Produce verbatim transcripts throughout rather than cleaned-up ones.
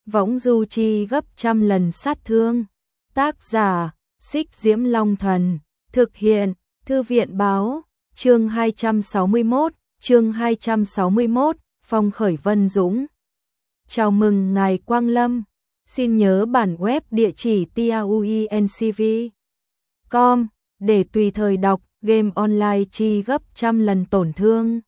võng du chi gấp trăm lần sát thương. Tác giả, Xích Diễm Long Thần. Thực hiện, Thư viện Báo. Chương hai trăm sáu mươi mốt, chương hai trăm sáu mươi mốt, Phong khởi Vân Dũng. Chào mừng ngài Quang Lâm. Xin nhớ bản web địa chỉ tauencv chấm com để tùy thời đọc game online chi gấp trăm lần tổn thương.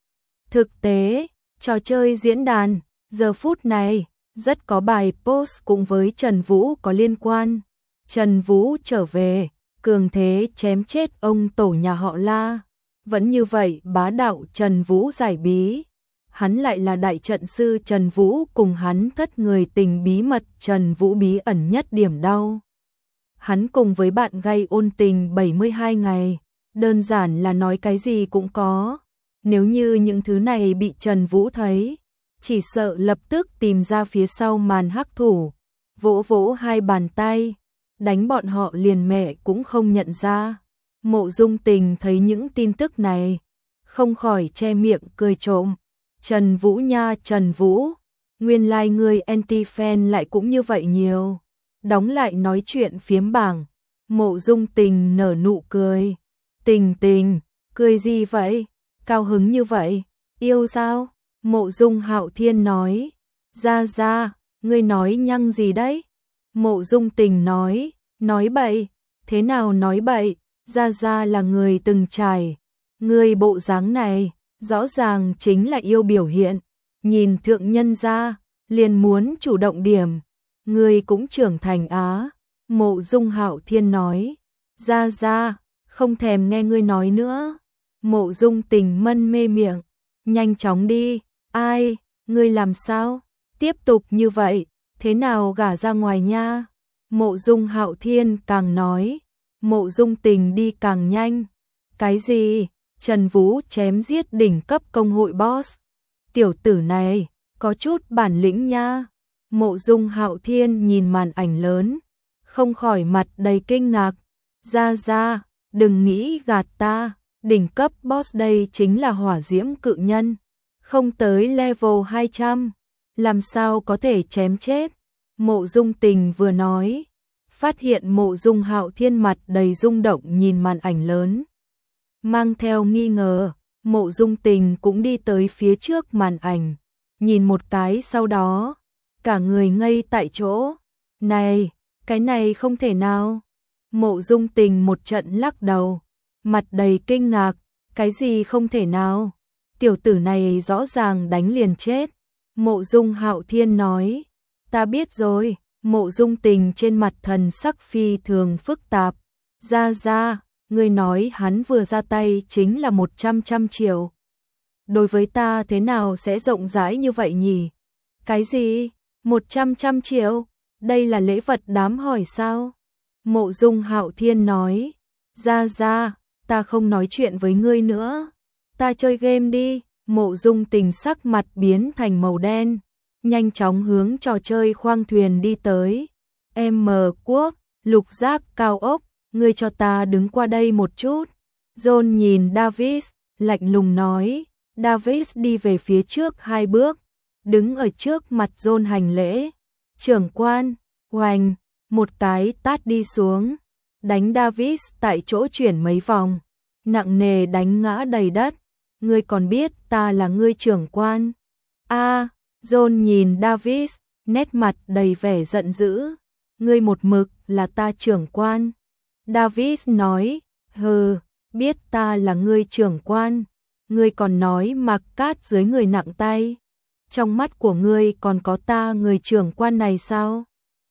Thực tế, trò chơi diễn đàn, giờ phút này, rất có bài post cũng với Trần Vũ có liên quan. Trần Vũ trở về, cường thế chém chết ông tổ nhà họ La. Vẫn như vậy bá đạo Trần Vũ giải bí. Hắn lại là đại trận sư Trần Vũ, cùng hắn thất người tình bí mật Trần Vũ bí ẩn nhất điểm đau. Hắn cùng với bạn gay ôn tình bảy mươi hai ngày, đơn giản là nói cái gì cũng có. Nếu như những thứ này bị Trần Vũ thấy, chỉ sợ lập tức tìm ra phía sau màn hắc thủ, vỗ vỗ hai bàn tay, đánh bọn họ liền mẹ cũng không nhận ra. Mộ Dung Tình thấy những tin tức này, không khỏi che miệng cười trộm. Trần Vũ nha, Trần Vũ, nguyên lai like người anti-fan lại cũng như vậy nhiều. Đóng lại nói chuyện phiếm bảng, Mộ Dung Tình nở nụ cười. Tình Tình, cười gì vậy? Cao hứng như vậy, yêu sao? Mộ Dung Hạo Thiên nói. Ra ra, ngươi nói nhăng gì đấy? Mộ Dung Tình nói, nói bậy. Thế nào nói bậy? Ra ra là người từng trải. Ngươi bộ dáng này, rõ ràng chính là yêu biểu hiện. Nhìn thượng nhân ra, liền muốn chủ động điểm. Ngươi cũng trưởng thành á. Mộ Dung Hạo Thiên nói. Ra ra, không thèm nghe ngươi nói nữa. Mộ Dung Tình mân mê miệng. Nhanh chóng đi. Ai, ngươi làm sao? Tiếp tục như vậy, thế nào gả ra ngoài nha? Mộ Dung Hạo Thiên càng nói. Mộ Dung Tình đi càng nhanh. Cái gì? Trần Vũ chém giết đỉnh cấp công hội boss. Tiểu tử này, có chút bản lĩnh nha. Mộ Dung Hạo Thiên nhìn màn ảnh lớn, không khỏi mặt đầy kinh ngạc. Ra ra, đừng nghĩ gạt ta, đỉnh cấp boss đây chính là hỏa diễm cự nhân. Không tới level hai trăm, làm sao có thể chém chết? Mộ Dung Tình vừa nói, phát hiện Mộ Dung Hạo Thiên mặt đầy rung động nhìn màn ảnh lớn. Mang theo nghi ngờ, Mộ Dung Tình cũng đi tới phía trước màn ảnh, nhìn một cái sau đó, cả người ngây tại chỗ. Này, cái này không thể nào. Mộ Dung Tình một trận lắc đầu, mặt đầy kinh ngạc, cái gì không thể nào? Tiểu tử này rõ ràng đánh liền chết. Mộ Dung Hạo Thiên nói, ta biết rồi. Mộ Dung Tình trên mặt thần sắc phi thường phức tạp. Ra ra, ngươi nói hắn vừa ra tay chính là một trăm trăm triệu. Đối với ta thế nào sẽ rộng rãi như vậy nhỉ? Cái gì? Một trăm trăm triệu? Đây là lễ vật đám hỏi sao? Mộ Dung Hạo Thiên nói, ra ra, ta không nói chuyện với ngươi nữa. Ta chơi game đi. Mộ Dung Tình sắc mặt biến thành màu đen, nhanh chóng hướng trò chơi khoang thuyền đi tới. M Quốc, lục giác cao ốc, ngươi cho ta đứng qua đây một chút. John nhìn Davis, lạnh lùng nói. Davis đi về phía trước hai bước, đứng ở trước mặt John hành lễ. Trưởng quan, oành, một cái tát đi xuống, đánh Davis tại chỗ chuyển mấy vòng, nặng nề đánh ngã đầy đất. Ngươi còn biết ta là ngươi trưởng quan? A, à, John nhìn Davis, nét mặt đầy vẻ giận dữ. Ngươi một mực là ta trưởng quan. Davis nói, hừ, biết ta là ngươi trưởng quan. Ngươi còn nói mặc cát dưới người nặng tay. Trong mắt của ngươi còn có ta người trưởng quan này sao?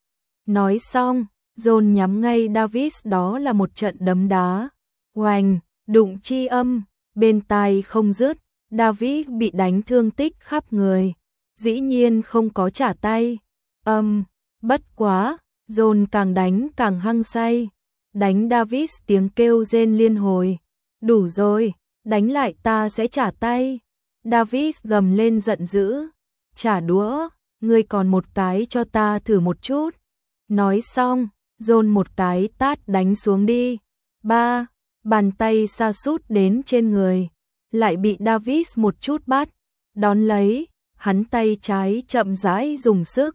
Nói xong, John nhắm ngay Davis đó là một trận đấm đá. Oành, đụng chi âm. Bên tai không dứt, David bị đánh thương tích khắp người, dĩ nhiên không có trả tay. Âm, um, bất quá, John càng đánh càng hăng say, đánh David tiếng kêu rên liên hồi. Đủ rồi, đánh lại ta sẽ trả tay. David gầm lên giận dữ, trả đũa, ngươi còn một cái cho ta thử một chút. Nói xong, John một cái tát đánh xuống đi. Ba. Bàn tay sa sút đến trên người, lại bị Davis một chút bắt, đón lấy, hắn tay trái chậm rãi dùng sức,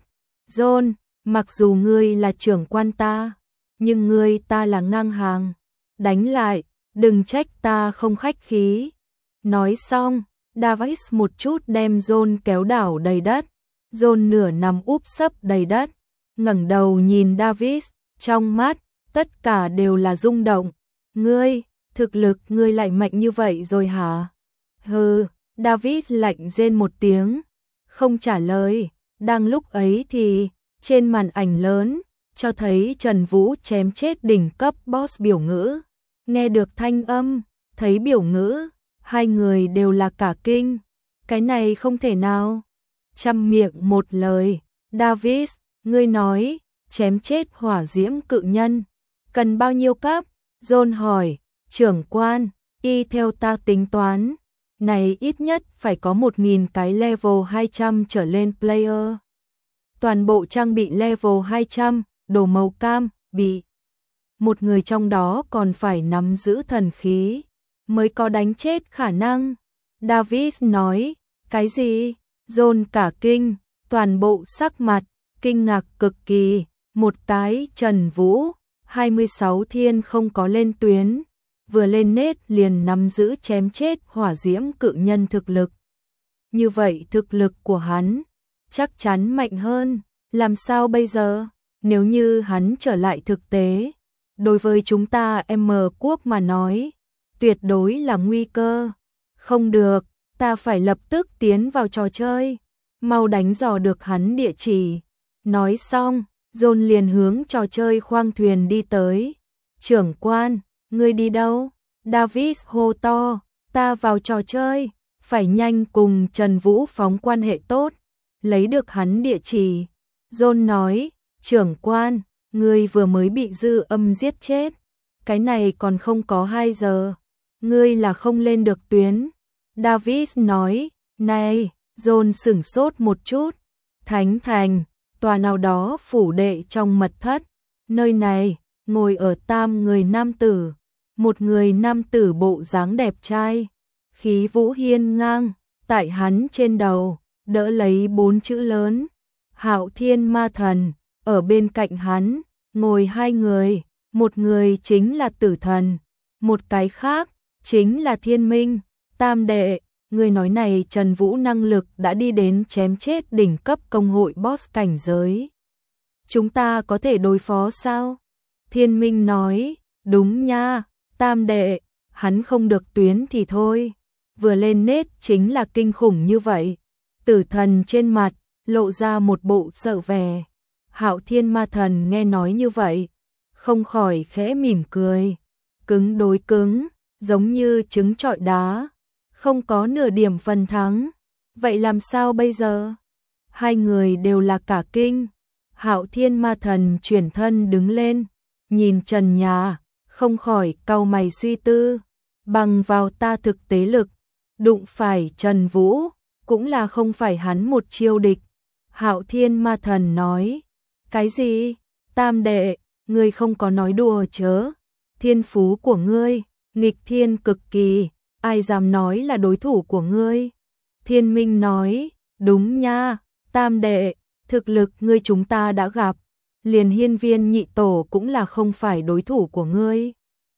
John, mặc dù ngươi là trưởng quan ta, nhưng ngươi ta là ngang hàng. Đánh lại, đừng trách ta không khách khí. Nói xong, Davis một chút đem John kéo đảo đầy đất. John nửa nằm úp sấp đầy đất, ngẩng đầu nhìn Davis, trong mắt, tất cả đều là rung động. Ngươi, thực lực ngươi lại mạnh như vậy rồi hả? Hừ, Davis lạnh rên một tiếng, không trả lời. Đang lúc ấy thì, trên màn ảnh lớn, cho thấy Trần Vũ chém chết đỉnh cấp boss biểu ngữ. Nghe được thanh âm, thấy biểu ngữ, hai người đều là cả kinh. Cái này không thể nào. Trăm miệng một lời, Davis, ngươi nói, chém chết hỏa diễm cự nhân. Cần bao nhiêu cấp? John hỏi, trưởng quan, y theo ta tính toán. Này ít nhất phải có một nghìn cái level hai trăm trở lên player. Toàn bộ trang bị level hai trăm, đồ màu cam, bị. Một người trong đó còn phải nắm giữ thần khí, mới có đánh chết khả năng. Davis nói, cái gì? John cả kinh, toàn bộ sắc mặt, kinh ngạc cực kỳ. Một cái Trần Vũ, hai mươi sáu thiên không có lên tuyến, vừa lên nết liền nắm giữ chém chết hỏa diễm cự nhân thực lực. Như vậy thực lực của hắn chắc chắn mạnh hơn, làm sao bây giờ? Nếu như hắn trở lại thực tế, đối với chúng ta M quốc mà nói, tuyệt đối là nguy cơ. Không được, ta phải lập tức tiến vào trò chơi, mau đánh dò được hắn địa chỉ. Nói xong, John liền hướng trò chơi khoang thuyền đi tới. Trưởng quan, ngươi đi đâu? Davis hô to, ta vào trò chơi, phải nhanh cùng Trần Vũ phóng quan hệ tốt, lấy được hắn địa chỉ. John nói, trưởng quan, ngươi vừa mới bị dư âm giết chết, cái này còn không có hai giờ, ngươi là không lên được tuyến. Davis nói, này, John sửng sốt một chút, Thánh Thành, tòa nào đó phủ đệ trong mật thất, nơi này, ngồi ở tam người nam tử, một người nam tử bộ dáng đẹp trai, khí vũ hiên ngang, tại hắn trên đầu, đỡ lấy bốn chữ lớn, Hạo Thiên Ma Thần, ở bên cạnh hắn, ngồi hai người, một người chính là Tử Thần, một cái khác, chính là Thiên Minh. Tam đệ, người nói này Trần Vũ năng lực đã đi đến chém chết đỉnh cấp công hội boss cảnh giới. Chúng ta có thể đối phó sao? Thiên Minh nói, đúng nha, tam đệ, hắn không được tuyến thì thôi. Vừa lên nết chính là kinh khủng như vậy. Tử Thần trên mặt, lộ ra một bộ sợ vẻ. Hạo Thiên Ma Thần nghe nói như vậy, không khỏi khẽ mỉm cười. Cứng đối cứng, giống như trứng trọi đá, không có nửa điểm phần thắng. Vậy làm sao bây giờ? Hai người đều là cả kinh. Hạo Thiên Ma Thần chuyển thân đứng lên, nhìn trần nhà, không khỏi cau mày suy tư. Bằng vào ta thực tế lực, đụng phải Trần Vũ, cũng là không phải hắn một chiêu địch. Hạo Thiên Ma Thần nói, cái gì? Tam đệ, ngươi không có nói đùa chớ. Thiên phú của ngươi, nghịch thiên cực kỳ, ai dám nói là đối thủ của ngươi? Thiên Minh nói, đúng nha, tam đệ, thực lực ngươi chúng ta đã gặp, liền hiên viên nhị tổ cũng là không phải đối thủ của ngươi.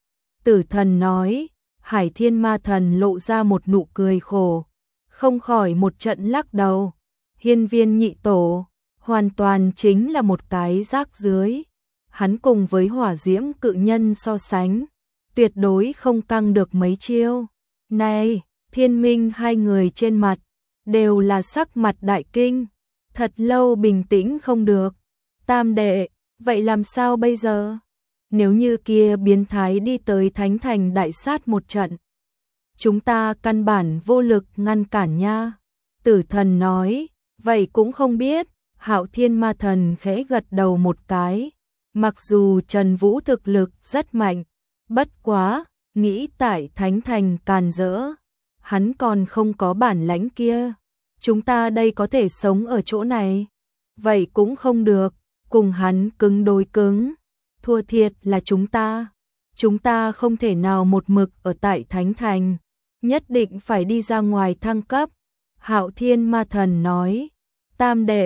Tử Thần nói, Hải Thiên Ma Thần lộ ra một nụ cười khổ, không khỏi một trận lắc đầu. Hiên viên nhị tổ, hoàn toàn chính là một cái rác rưới. Hắn cùng với hỏa diễm cự nhân so sánh, tuyệt đối không căng được mấy chiêu. Này, Thiên Minh hai người trên mặt, đều là sắc mặt đại kinh, thật lâu bình tĩnh không được. Tam đệ, vậy làm sao bây giờ? Nếu như kia biến thái đi tới Thánh Thành đại sát một trận, chúng ta căn bản vô lực ngăn cản nha. Tử Thần nói, vậy cũng không biết. Hạo Thiên Ma Thần khẽ gật đầu một cái. Mặc dù Trần Vũ thực lực rất mạnh, bất quá, nghĩ tại Thánh Thành càn rỡ, hắn còn không có bản lãnh kia. Chúng ta đây có thể sống ở chỗ này, vậy cũng không được, cùng hắn cứng đối cứng, thua thiệt là chúng ta. Chúng ta không thể nào một mực ở tại Thánh Thành, nhất định phải đi ra ngoài thăng cấp. Hạo Thiên Ma Thần nói, tam đệ,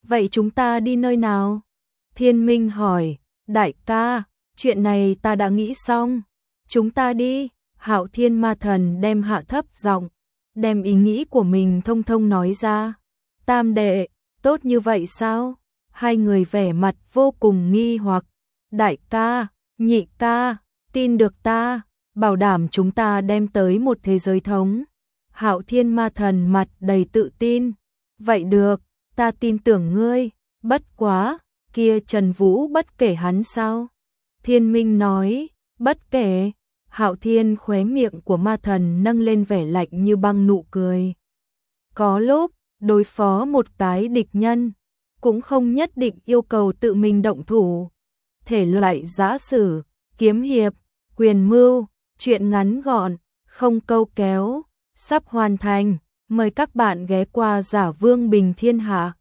Vậy chúng ta đi nơi nào? Thiên Minh hỏi, đại ca, chuyện này ta đã nghĩ xong. Chúng ta đi, Hạo Thiên Ma Thần đem hạ thấp giọng, đem ý nghĩ của mình thông thông nói ra. Tam đệ, tốt như vậy sao? Hai người vẻ mặt vô cùng nghi hoặc. Đại ca, nhị ca, tin được ta, bảo đảm chúng ta đem tới một thế giới thống. Hạo Thiên Ma Thần mặt đầy tự tin. Vậy được, ta tin tưởng ngươi, bất quá, kia Trần Vũ bất kể hắn sao? Thiên Minh nói, bất kể. Hạo Thiên khóe miệng của ma thần nâng lên vẻ lạnh như băng nụ cười. Có lúc, đối phó một cái địch nhân, cũng không nhất định yêu cầu tự mình động thủ. Thể loại giã sử, kiếm hiệp, quyền mưu, chuyện ngắn gọn, không câu kéo, sắp hoàn thành. Mời các bạn ghé qua Giả Vương Bình Thiên Hạ.